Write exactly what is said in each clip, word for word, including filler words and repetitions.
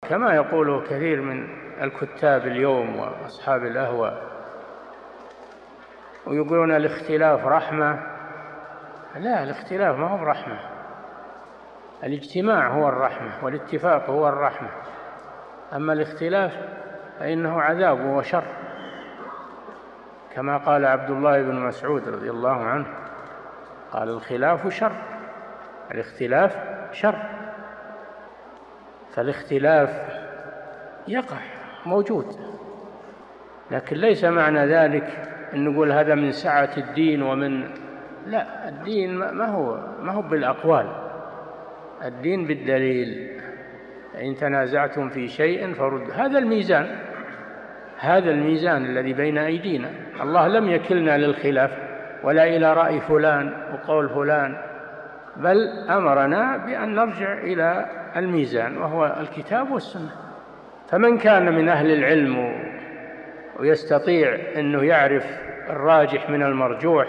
كما يقوله كثير من الكتاب اليوم وأصحاب الأهواء، ويقولون الاختلاف رحمة. لا، الاختلاف ما هو برحمة، الاجتماع هو الرحمة والاتفاق هو الرحمة، أما الاختلاف فإنه عذاب وشر، كما قال عبد الله بن مسعود رضي الله عنه، قال الخلاف شر، الاختلاف شر. فالاختلاف يقع موجود، لكن ليس معنى ذلك أن نقول هذا من سعة الدين ومن لا، الدين ما هو ما هو بالأقوال، الدين بالدليل. إن تنازعتم في شيء فرد. هذا الميزان، هذا الميزان الذي بين أيدينا. الله لم يكلنا للخلاف ولا إلى رأي فلان وقول فلان، بل أمرنا بأن نرجع إلى الميزان وهو الكتاب والسنة. فمن كان من أهل العلم ويستطيع أنه يعرف الراجح من المرجوح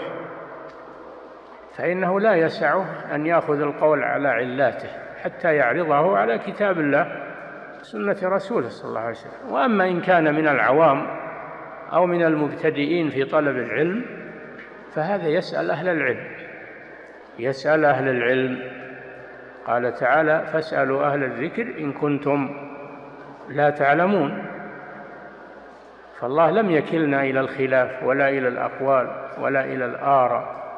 فإنه لا يسعه أن يأخذ القول على علاته حتى يعرضه على كتاب الله سنة رسوله صلى الله عليه وسلم. وأما إن كان من العوام أو من المبتدئين في طلب العلم فهذا يسأل أهل العلم، يسأل أهل العلم. قال تعالى: فاسألوا أهل الذكر إن كنتم لا تعلمون. فالله لم يكلنا إلى الخلاف ولا إلى الأقوال ولا إلى الآراء،